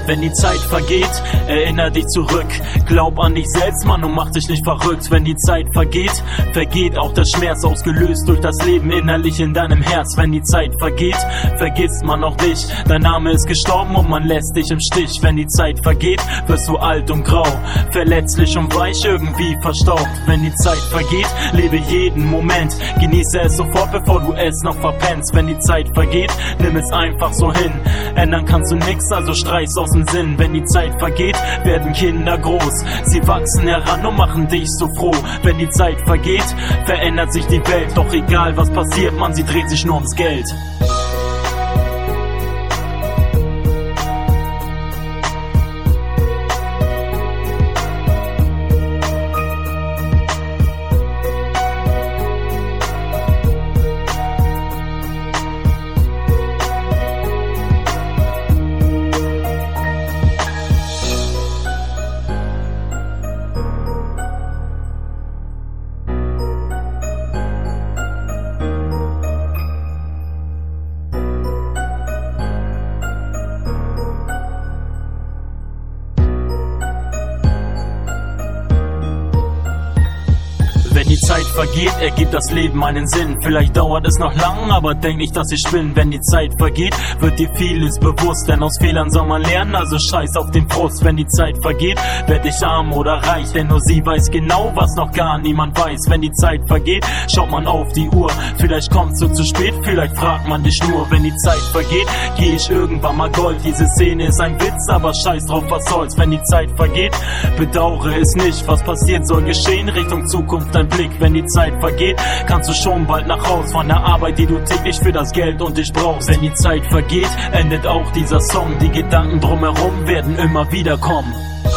Wenn die Zeit vergeht, erinner dich zurück. Glaub an dich selbst, Mann, und mach dich nicht verrückt. Wenn die Zeit vergeht, vergeht auch der Schmerz, ausgelöst durch das Leben innerlich in deinem Herz. Wenn die Zeit vergeht, vergisst man auch dich. Dein Name ist gestorben und man lässt dich im Stich. Wenn die Zeit vergeht, wirst du alt und grau, verletzlich und weich, irgendwie verstaubt. Wenn die Zeit vergeht, lebe jeden Moment, genieße es sofort, bevor du es noch verpennst. Wenn die Zeit vergeht, nimm es einfach so hin. Ändern kannst du nix, also streich's aus dem Sinn. Wenn die Zeit vergeht, werden Kinder groß. Sie wachsen heran und machen dich so froh. Wenn die Zeit vergeht, verändert sich die Welt. Doch egal was passiert, man, sie dreht sich nur ums Geld. Wenn die Zeit vergeht, ergibt das Leben einen Sinn. Vielleicht dauert es noch lang, aber denk nicht, dass ich spinne. Wenn die Zeit vergeht, wird dir vieles bewusst. Denn aus Fehlern soll man lernen, also scheiß auf den Frust. Wenn die Zeit vergeht, werd ich arm oder reich. Denn nur sie weiß genau, was noch gar niemand weiß. Wenn die Zeit vergeht, schaut man auf die Uhr. Vielleicht kommst du zu spät, vielleicht fragt man dich nur. Wenn die Zeit vergeht, geh ich irgendwann mal Gold. Diese Szene ist ein Witz, aber scheiß drauf, was soll's. Wenn die Zeit vergeht, bedauere es nicht. Was passiert, soll geschehen, Richtung Zukunft ein Blick. Wenn die Zeit vergeht, kannst du schon bald nach Haus von der Arbeit, die du täglich für das Geld und dich brauchst. Wenn die Zeit vergeht, endet auch dieser Song. Die Gedanken drumherum werden immer wieder kommen.